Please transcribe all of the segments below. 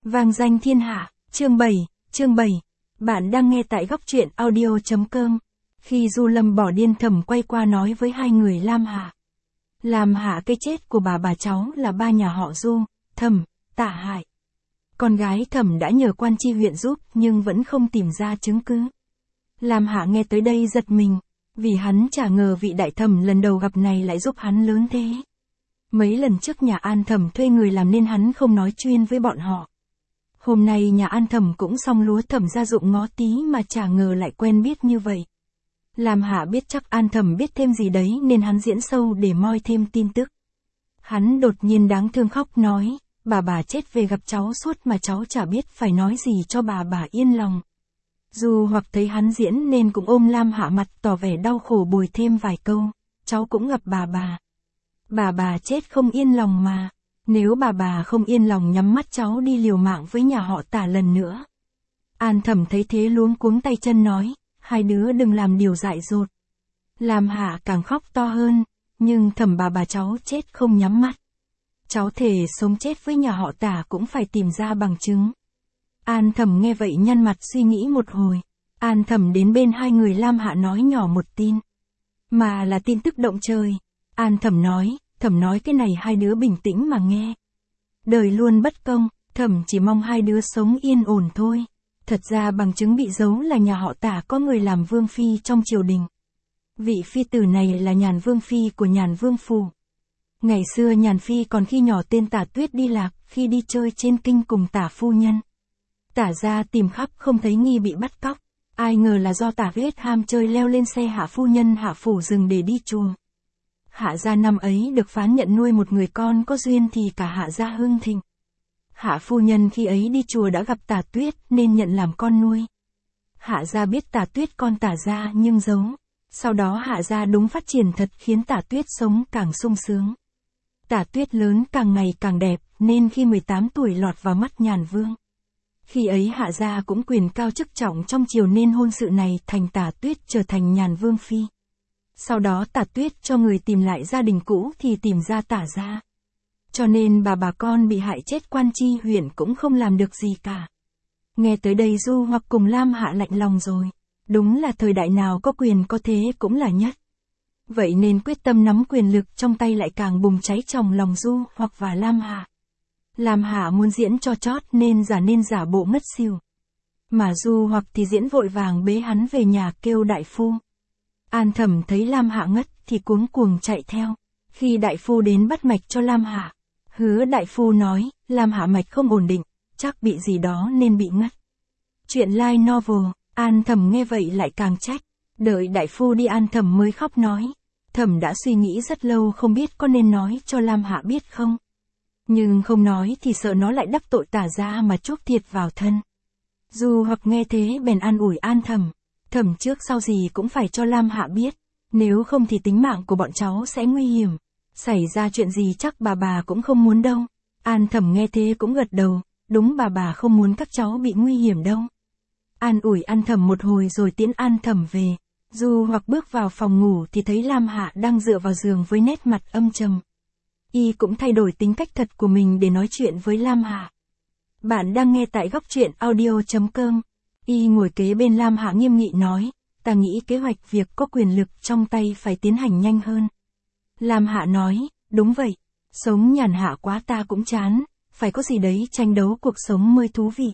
Vang danh thiên hạ, chương 7. Bạn đang nghe tại góc truyện audio.com. Khi Du Lâm bỏ điên, Thẩm quay qua nói với hai người Lam Hạ. Làm hạ cái chết của bà cháu là ba nhà họ Du, Thẩm, Tạ hại. Con gái Thẩm đã nhờ quan tri huyện giúp nhưng vẫn không tìm ra chứng cứ. Lam Hạ nghe tới đây giật mình, vì hắn chả ngờ vị đại thẩm lần đầu gặp này lại giúp hắn lớn thế. Mấy lần trước nhà An Thẩm thuê người làm nên hắn không nói chuyên với bọn họ. Hôm nay nhà An Thẩm cũng xong lúa Thẩm gia dụng ngó tí mà chả ngờ lại quen biết như vậy. Lam Hạ biết chắc An Thẩm biết thêm gì đấy nên hắn diễn sâu để moi thêm tin tức. Hắn đột nhiên đáng thương khóc nói, bà chết về gặp cháu suốt mà cháu chả biết phải nói gì cho bà yên lòng. Dù hoặc thấy hắn diễn nên cũng ôm Lam Hạ mặt tỏ vẻ đau khổ bồi thêm vài câu, cháu cũng gặp bà. Bà chết không yên lòng mà, nếu bà không yên lòng nhắm mắt cháu đi liều mạng với nhà họ Tả lần nữa. An Thẩm thấy thế luống cuống tay chân nói, hai đứa đừng làm điều dại dột. Lam Hạ càng khóc to hơn, nhưng Thẩm bà cháu chết không nhắm mắt. Cháu thề sống chết với nhà họ Tả cũng phải tìm ra bằng chứng. An Thẩm nghe vậy nhăn mặt suy nghĩ một hồi. An Thẩm đến bên hai người Lam Hạ nói nhỏ một tin. Mà là tin tức động trời. An Thẩm nói cái này hai đứa bình tĩnh mà nghe. Đời luôn bất công, Thẩm chỉ mong hai đứa sống yên ổn thôi. Thật ra bằng chứng bị giấu là nhà họ Tả có người làm vương phi trong triều đình. Vị phi tử này là Nhàn Vương Phi của Nhàn Vương Phủ. Ngày xưa Nhàn Phi còn khi nhỏ tên Tả Tuyết đi lạc, khi đi chơi trên kinh cùng Tả phu nhân. Tả gia tìm khắp không thấy nghi bị bắt cóc, ai ngờ là do Tả Tuyết ham chơi leo lên xe Hạ phu nhân Hạ phủ rừng để đi chùa. Hạ gia năm ấy được phán nhận nuôi một người con có duyên thì cả Hạ gia hưng thịnh. Hạ phu nhân khi ấy đi chùa đã gặp Tả Tuyết nên nhận làm con nuôi. Hạ gia biết Tả Tuyết con Tả gia nhưng giấu. Sau đó Hạ gia đúng phát triển thật khiến Tả Tuyết sống càng sung sướng. Tả Tuyết lớn càng ngày càng đẹp nên khi 18 tuổi lọt vào mắt Nhàn Vương. Khi ấy Hạ gia cũng quyền cao chức trọng trong triều nên hôn sự này thành Tả Tuyết trở thành Nhàn Vương Phi. Sau đó Tả Tuyết cho người tìm lại gia đình cũ thì tìm ra Tả gia. Cho nên bà con bị hại chết quan tri huyện cũng không làm được gì cả. Nghe tới đây Du hoặc cùng Lam Hạ lạnh lòng rồi. Đúng là thời đại nào có quyền có thế cũng là nhất. Vậy nên quyết tâm nắm quyền lực trong tay lại càng bùng cháy trong lòng Du hoặc và Lam Hạ. Lam Hạ muốn diễn cho chót nên giả bộ ngất xỉu. Mà Du hoặc thì diễn vội vàng bế hắn về nhà kêu đại phu. An Thẩm thấy Lam Hạ ngất thì cuống cuồng chạy theo. Khi đại phu đến bắt mạch cho Lam Hạ, hứa đại phu nói, Lam Hạ mạch không ổn định, chắc bị gì đó nên bị ngất. Chuyện light novel, An Thẩm nghe vậy lại càng trách. Đợi đại phu đi An Thẩm mới khóc nói. Thẩm đã suy nghĩ rất lâu không biết có nên nói cho Lam Hạ biết không. Nhưng không nói thì sợ nó lại đắc tội Tả gia mà chuốc thiệt vào thân. Dù hoặc nghe thế bèn an ủi An Thẩm. Thẩm trước sau gì cũng phải cho Lam Hạ biết. Nếu không thì tính mạng của bọn cháu sẽ nguy hiểm. Xảy ra chuyện gì chắc bà cũng không muốn đâu. An Thẩm nghe thế cũng gật đầu. Đúng bà không muốn các cháu bị nguy hiểm đâu. An ủi An Thẩm một hồi rồi tiễn An Thẩm về. Dù hoặc bước vào phòng ngủ thì thấy Lam Hạ đang dựa vào giường với nét mặt âm trầm. Y cũng thay đổi tính cách thật của mình để nói chuyện với Lam Hạ. Bạn đang nghe tại góc truyện audio.com. Y ngồi kế bên Lam Hạ nghiêm nghị nói, ta nghĩ kế hoạch việc có quyền lực trong tay phải tiến hành nhanh hơn. Lam Hạ nói, đúng vậy, sống nhàn hạ quá ta cũng chán, phải có gì đấy tranh đấu cuộc sống mới thú vị.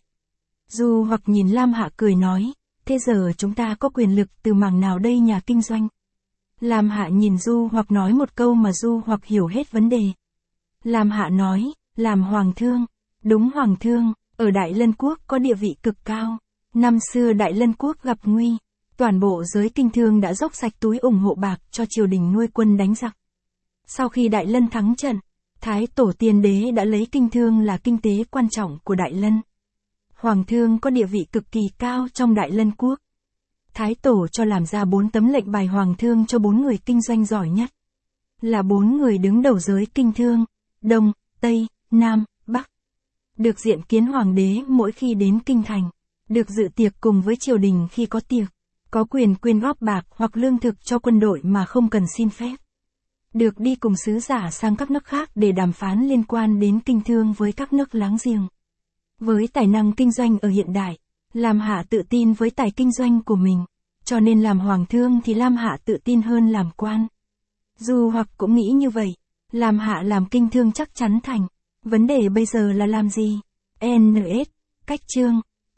Du hoặc nhìn Lam Hạ cười nói, thế giờ chúng ta có quyền lực từ mảng nào đây nhà kinh doanh? Lam Hạ nhìn Du hoặc nói một câu mà Du hoặc hiểu hết vấn đề. Lam Hạ nói, làm hoàng thương. Đúng hoàng thương, ở Đại Lân Quốc có địa vị cực cao. Năm xưa Đại Lân Quốc gặp nguy, toàn bộ giới kinh thương đã dốc sạch túi ủng hộ bạc cho triều đình nuôi quân đánh giặc. Sau khi Đại Lân thắng trận, Thái Tổ Tiên Đế đã lấy kinh thương là kinh tế quan trọng của Đại Lân. Hoàng thương có địa vị cực kỳ cao trong Đại Lân Quốc. Thái Tổ cho làm ra 4 tấm lệnh bài hoàng thương cho 4 người kinh doanh giỏi nhất. Là 4 người đứng đầu giới kinh thương, Đông, Tây, Nam, Bắc. Được diện kiến hoàng đế mỗi khi đến kinh thành. Được dự tiệc cùng với triều đình khi có tiệc. Có quyền quyên góp bạc hoặc lương thực cho quân đội mà không cần xin phép. Được đi cùng sứ giả sang các nước khác để đàm phán liên quan đến kinh thương với các nước láng giềng. Với tài năng kinh doanh ở hiện đại, Lam Hạ tự tin với tài kinh doanh của mình. Cho nên làm hoàng thương thì Lam Hạ tự tin hơn làm quan. Du Hoặc cũng nghĩ như vậy. Lam Hạ làm kinh thương chắc chắn thành. Vấn đề bây giờ là làm gì? NS, cách chương.